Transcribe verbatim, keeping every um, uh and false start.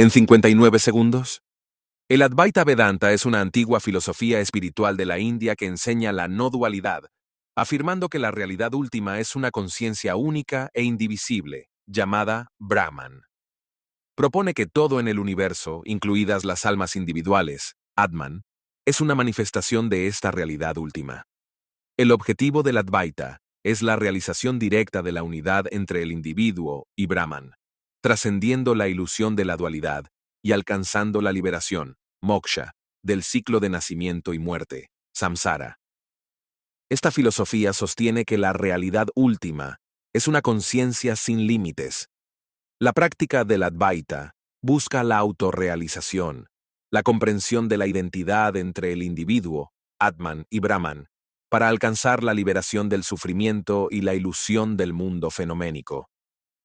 En cincuenta y nueve segundos. El Advaita Vedanta es una antigua filosofía espiritual de la India que enseña la no dualidad, afirmando que la realidad última es una conciencia única e indivisible, llamada Brahman. Propone que todo en el universo, incluidas las almas individuales, Atman, es una manifestación de esta realidad última. El objetivo del Advaita es la realización directa de la unidad entre el individuo y Brahman, trascendiendo la ilusión de la dualidad y alcanzando la liberación, moksha, del ciclo de nacimiento y muerte, samsara. Esta filosofía sostiene que la realidad última es una conciencia sin límites. La práctica del Advaita busca la autorrealización, la comprensión de la identidad entre el individuo, Atman y Brahman, para alcanzar la liberación del sufrimiento y la ilusión del mundo fenoménico.